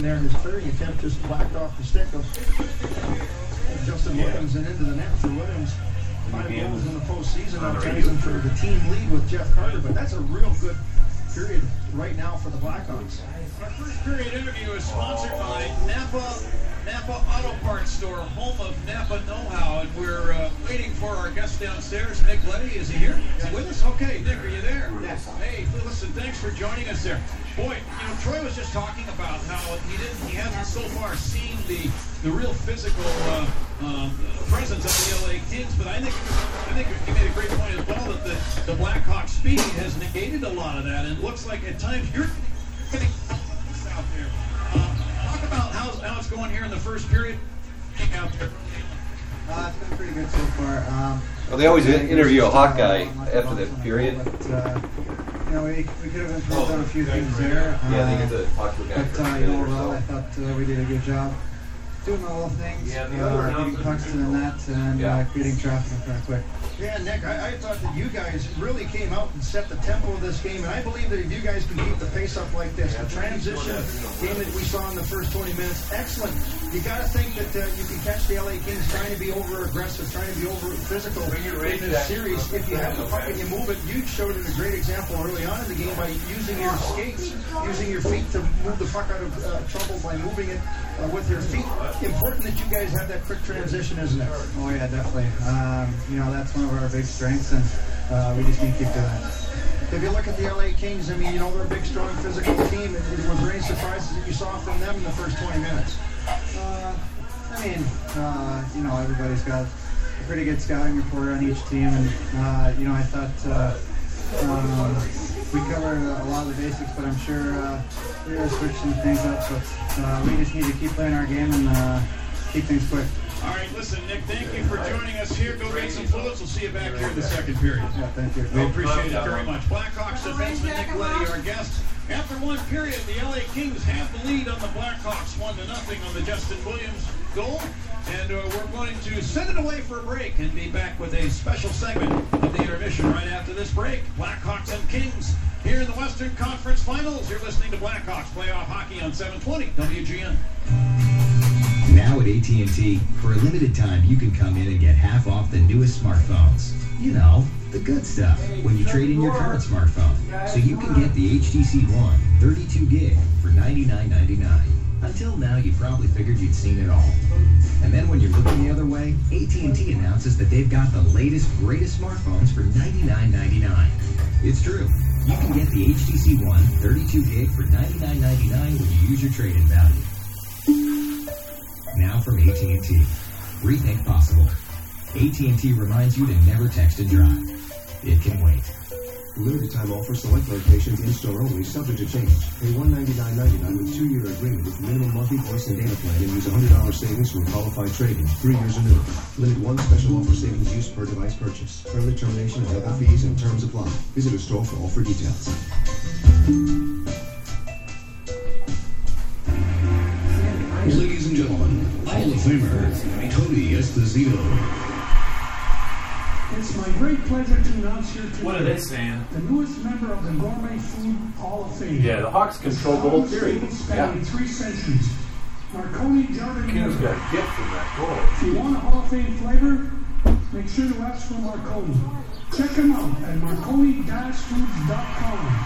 there. His clearing attempt just whacked off the stick of Justin Williams and into the net for Williams. 5 goals in the postseason. Now ties him for the team lead with Jeff Carter, but that's a real good period right now for the Blackhawks. Our first period interview is sponsored by Napa Auto Parts Store, home of Napa Know-How, and we're waiting for our guest downstairs, Nick Leddy. Is he here? Is he with us? Okay, Nick, are you there? Yes. Hey, listen, thanks for joining us there. Boy, Troy was just talking about how he hasn't so far seen the real physical presence of the LA Kings, but I think you made a great point as well that the Blackhawks' speed has negated a lot of that, and it looks like at times you're getting out there. Talk about how it's going here in the first period. Out there. It's been pretty good so far. Well, they always interview a hot guy after that period. But, we could have improved on a few things there. They get to talk to a guy. But overall, I thought we did a good job doing the little things, getting pucks to the net and creating traffic in front quick. Yeah, Nick, I thought that you guys really came out and set the tempo of this game, and I believe that if you guys can keep the pace up like this, the transition game that we saw in the first 20 minutes, excellent. You got to think that you can catch the LA Kings trying to be over-aggressive, trying to be over-physical in this series. If you have the puck and you move it, you showed it a great example early on in the game by using your skates, using your feet to move the puck out of trouble by moving it with your feet. Important that you guys have that quick transition, isn't it? Oh, yeah, definitely. That's one of our big strengths, and we just need to keep doing it. If you look at the LA Kings, they're a big, strong, physical team. Was there any surprises that you saw from them in the first 20 minutes? Everybody's got a pretty good scouting report on each team, and I thought we covered a lot of the basics, but I'm sure we're going to switch some things up. But we just need to keep playing our game and keep things quick. All right, listen, Nick, thank you for joining us here. Go get some fluids. We'll see you back here in the second period. Yeah, thank you. We appreciate it very much. Blackhawks defenseman Nick Leddy, our guest. After one period, the LA Kings have the lead on the Blackhawks, 1-0 on the Justin Williams goal. And we're going to send it away for a break and be back with a special segment of the intermission right after this break. Blackhawks and Kings here in the Western Conference Finals. You're listening to Blackhawks Playoff Hockey on 720 WGN. Now at AT&T, for a limited time, you can come in and get half off the newest smartphones. The good stuff when you trade in your current smartphone. So you can get the HTC One 32 gig for $99.99. Until now, you probably figured you'd seen it all. And then when you're looking the other way, AT&T announces that they've got the latest, greatest smartphones for $99.99. It's true. You can get the HTC One 32 gig for $99.99 when you use your trade-in value. Now from AT&T. Rethink possible. AT&T reminds you to never text and drive. It can wait. Limited time offer, select locations, in-store only, subject to change. Pay $199.99 with 2-year agreement with minimum monthly voice and data plan and use $100 savings for a qualified trade-in. 3 years annuity. Limit 1 special offer savings use per device purchase. Early termination and other fees and terms apply. Visit a store for all for details. Ladies and gentlemen, Hall of Famer Tony Esposito. It's my great pleasure to announce here today what are they saying? The newest member of the Gourmet Food Hall of Fame. Yeah, the Hawks control the whole period. Spanning 3 centuries. Marconi Jordan. King's got a gift from that goal. If you want a Hall of Fame flavor, make sure to ask for Marconi. Check him out at marconi-foods.com.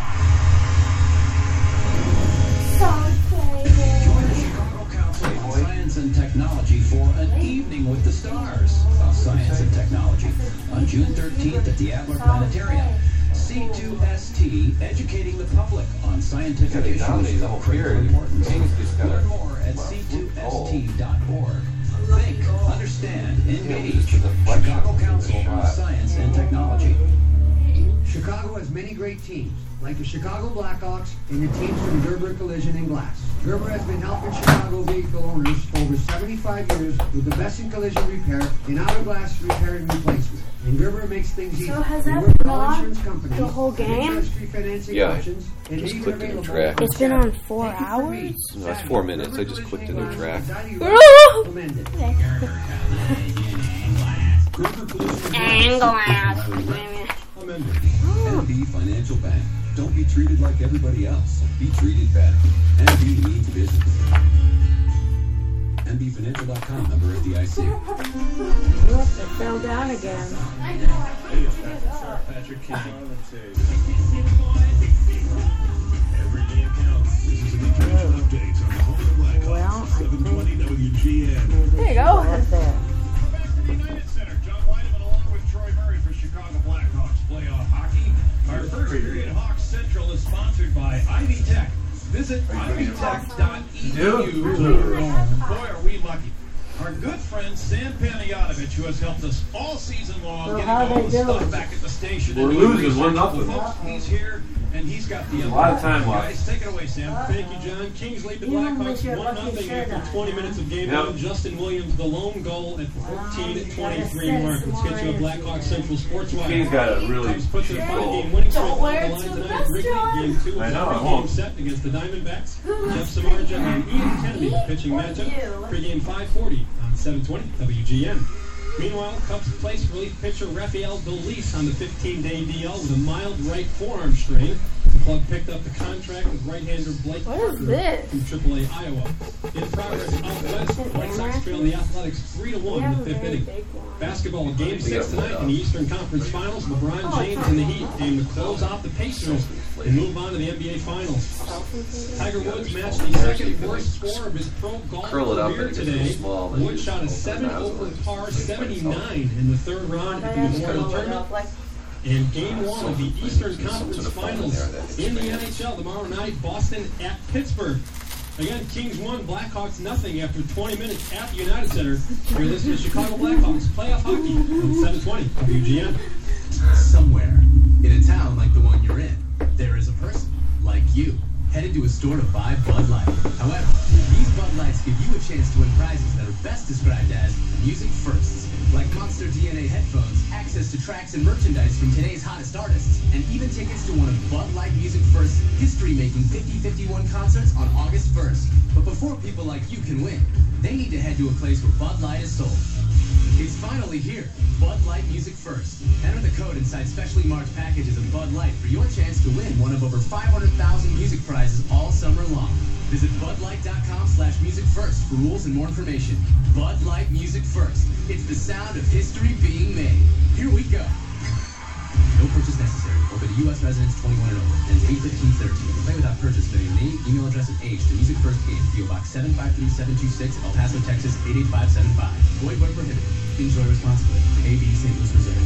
Join the Chicago Council on Science and Technology for an evening with the stars of science and technology on June 13th at the Adler Planetarium. C2ST, educating the public on scientific issues of critical importance. Learn more at c2st.org. Think, understand, engage. Chicago Council on Science and Technology. Chicago has many great teams, like the Chicago Blackhawks and the teams from Gerber Collision and Glass. Gerber has been helping Chicago vehicle owners for over 75 years with the best in collision repair and auto glass repair and replacement. And Gerber makes things easy. So has that been on the whole game? Yeah, just clicked in their track. It's been on 4 hours? No, it's 4 minutes. I just clicked in their track. And glass. NB Financial Bank. Don't be treated like everybody else. Be treated better. NB means business. MBFinancial.com, member of the IC. Look, it fell down again. Patrick King. Every game counts. This is an information update on the home of the Blackhawks. Well, 720 WGN. There you go. That's it. United Center, John Weideman along with Troy Murray for Chicago Blackhawks playoff hockey. Our first period Hawks Central is sponsored by Ivy Tech. Visit ivytech.edu. Boy, are we lucky. Our good friend Sam Panayotovich, who has helped us all season long, getting all the stuff back at the station. We're losing 1-0. Folks, he's here, and he's got the a lot of time left. Guys, take it away, Sam. Thank you, John. Kings lead the Blackhawks 1-0 after 20 minutes of game one. Justin Williams, the lone goal at 14:23 mark. Let's get you a Blackhawks Central Sports Wire. Kings got a really put their 5-game winning streak on the line tonight. Wrigley, game 2 I know, of I the won't. game set against the Diamondbacks. Jeff Samardzija and Ian Kennedy pitching matchup. Pre-game 5:40 on 720 WGN. Meanwhile, Cubs placed relief pitcher Rafael Dolis on the 15-day DL with a mild right forearm strain. The club picked up the contract with right-hander Blake Parker from AAA Iowa. In progress out west, White Sox trail the Athletics 3-1 in the fifth inning. Basketball game 6 tonight in the Eastern Conference Finals. LeBron James and the Heat aim to close out the Pacers and move on to the NBA Finals. Tiger Woods matched the second worst score of his pro golf career today. Woods shot a 7 over par 79 in the third round at the Memorial Tournament. And game 1 of the Eastern Conference Finals in the NHL tomorrow night, Boston at Pittsburgh. Again, Kings 1, Blackhawks nothing after 20 minutes at the United Center. You're listening to Chicago Blackhawks playoff hockey on 720 WGN. Somewhere in a town like the one you're in, there is a person like you headed to a store to buy Bud Light. However, these Bud Lights give you a chance to win prizes that are best described as music firsts, like Monster DNA headphones, access to tracks and merchandise from today's hottest artists, and even tickets to one of Bud Light Music First's history-making 5051 concerts on August 1st. But before people like you can win, they need to head to a place where Bud Light is sold. It's finally here. Bud Light Music First. Enter the code inside specially marked packages of Bud Light for your chance to win one of over 500,000 music prizes all summer long. Visit budlight.com/musicfirst for rules and more information. Bud Light Music First. It's the sound of history being made. Here we go. No purchase necessary. Open to U.S. residents 21 and over. Ends 8/15/13. Play without purchase. Spelling name, email address, and age. The Music First game. PO Box 753726, El Paso, Texas 88575. Void where prohibited. Enjoy responsibly. AB St. Louis Reserve.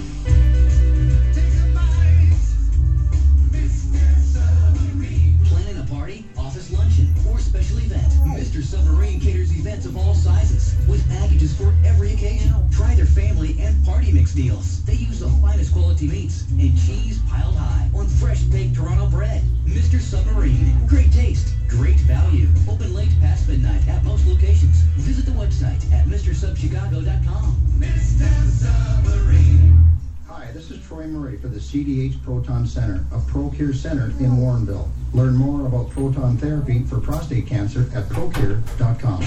Planning a party, office luncheon, or special event, Mr. Submarine caters events of all sizes with packages for every occasion. Try their family and party mix meals. They use the finest quality meats and cheese piled high on fresh baked Toronto bread. Mr. Submarine, great taste, great value. Open late past midnight at most locations. Visit the website at MrSubChicago.com. Mr. Submarine. Hi, this is Troy Murray for the CDH Proton Center, a ProCare center in Warrenville. Learn more about proton therapy for prostate cancer at procare.com.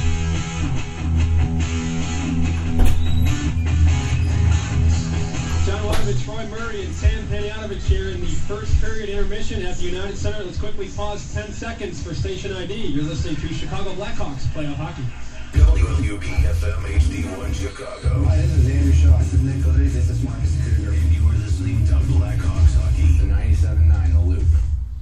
John Weideman, Troy Murray, and Sam Panayotovich here in the first period intermission at the United Center. Let's quickly pause 10 seconds for station ID. You're listening to Chicago Blackhawks playoff hockey. WQB-FM HD1 Chicago. Hi, this is Andrew Shaw from Nicolay. This is Marcus Kruger. And you are listening to Blackhawks Hockey. The 97.9 The Loop.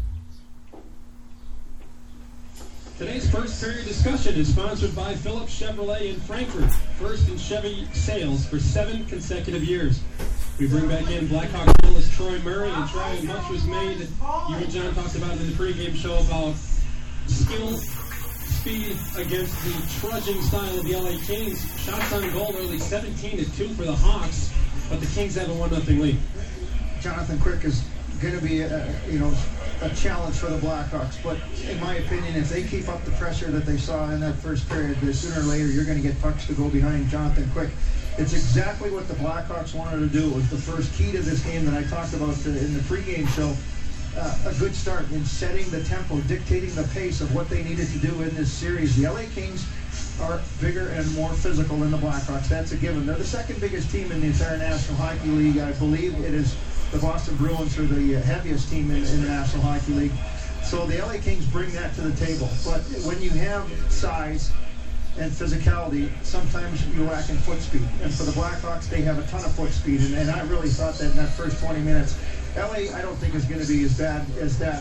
Today's first period discussion is sponsored by Phillips Chevrolet in Frankfurt, first in Chevy sales for 7 consecutive years. We bring back in Blackhawks analyst Troy Murray, and Troy, much was made that you and John talked about in the pregame show about skill, speed against the trudging style of the LA Kings. Shots on goal early 17-2 for the Hawks, but the Kings have a 1-0 lead. Jonathan Quick is going to be a challenge for the Blackhawks, but in my opinion, if they keep up the pressure that they saw in that first period, sooner or later you're going to get pucks to go behind Jonathan Quick. It's exactly what the Blackhawks wanted to do. It was the first key to this game that I talked about in the pregame show. A good start in setting the tempo, dictating the pace of what they needed to do in this series. The LA Kings are bigger and more physical than the Blackhawks. That's a given. They're the second biggest team in the entire National Hockey League. I believe it is the Boston Bruins are the heaviest team in the National Hockey League. So the LA Kings bring that to the table. But when you have size, and physicality, sometimes you lack in foot speed. And for the Blackhawks, they have a ton of foot speed. And I really thought that in that first 20 minutes, LA, I don't think is going to be as bad as that,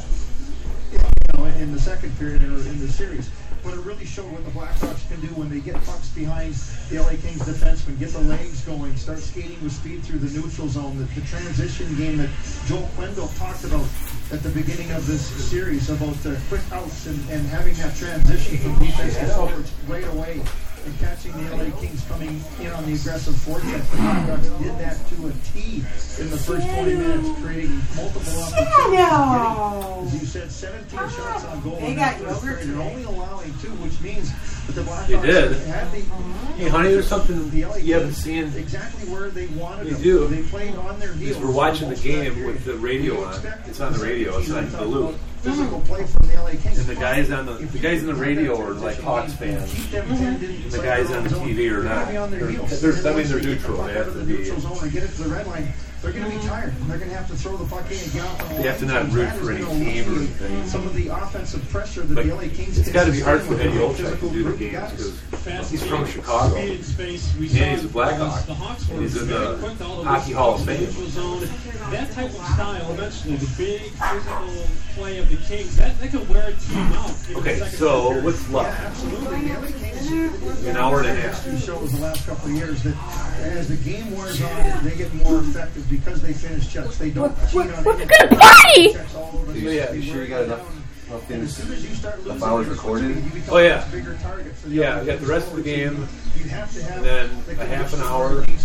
in the second period or in the series. But it really showed what the Blackhawks can do when they get pucks behind the LA Kings defensemen, get the legs going, start skating with speed through the neutral zone. The transition game that Joel Quenneville talked about at the beginning of this series about quick outs and having that transition from defense to forwards right away and catching the LA Kings coming in on the aggressive forecheck. The Blackhawks did that to a T in the first 20 minutes, creating multiple opportunities. As you said, 17 shots on goal in that first period, and only allowing 2, which means that the Blackhawks had the... Hey, honey, there's something you haven't seen. Exactly where they wanted them. do. They played on their heels. We're watching the game with the radio on. It's on the radio. It's not in the loop. Physical play from the LA Kings. And the guys on the radio are like Hawks fans. And the guys on the TV are not. They're neutral. They have to be. Get it to the red line. They're going to be tired. They're going to have to throw the puck in and get off the line. They have to not root for any team or anything. Some of the offensive pressure that the LA Kings. It's got to be hard for Eddie Olczyk to do the games because he's from Chicago and he's a Blackhawk. And he's in the Hockey Hall of Fame. That type of style, eventually, the big physical play of the Kings, that can wear a team out. Okay, so what's left? Absolutely. The LA Kings, an hour and a half. Shows the last couple of years that as the game wears on, they get more effective because they finish checks. They don't cheat on We're gonna party! Yeah, you sure you got enough things, enough hours recorded? Oh yeah. Yeah, I got the rest of the game, and then a half an hour, and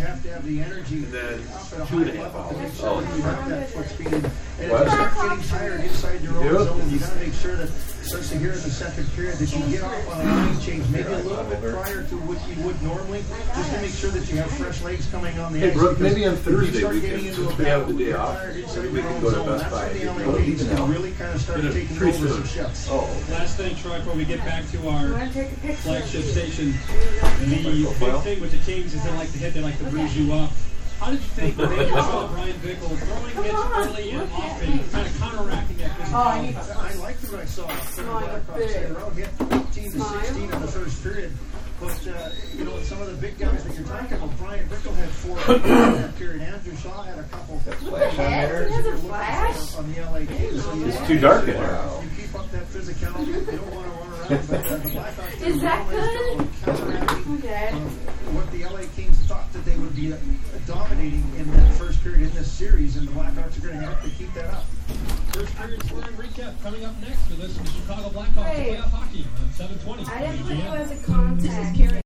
then 2.5 hours. Oh, and if you start getting tired inside your own zone, you got to make sure that starts to hear in the second period that you get off on a line change, maybe a little bit prior to what you would normally, just to make sure that you have fresh legs coming on the ice. Hey, Brooke, maybe on Thursday weekend, since we have the day off, maybe we can go to Best Buy. Really kind of start taking over some shifts. Last thing, Troy, before we get back to our flagship station, the big thing with the Kings is they like to hit, they like to bruise you up. How did you think when they saw Brian Bickle throwing hits early and often, kind of counteracting that physicality? I liked what I saw from the Blackhawks. They were out hit 18 to 16 in the first period. But, some of the big guys that you're talking about, Brian Bickle had 4 in that period. Andrew Shaw had a couple. Flash on there. On the LA Kings. So it's too dark in there. You keep up that physicality. You don't want to run around. But the Blackhawks is that good? Okay. What the LA Kings thought that they would be dominating in that first period in this series, and the Blackhawks are going to have to keep that up. First period scoring recap coming up next for this Chicago Blackhawks playoff hockey on 720. I didn't put you as a contact.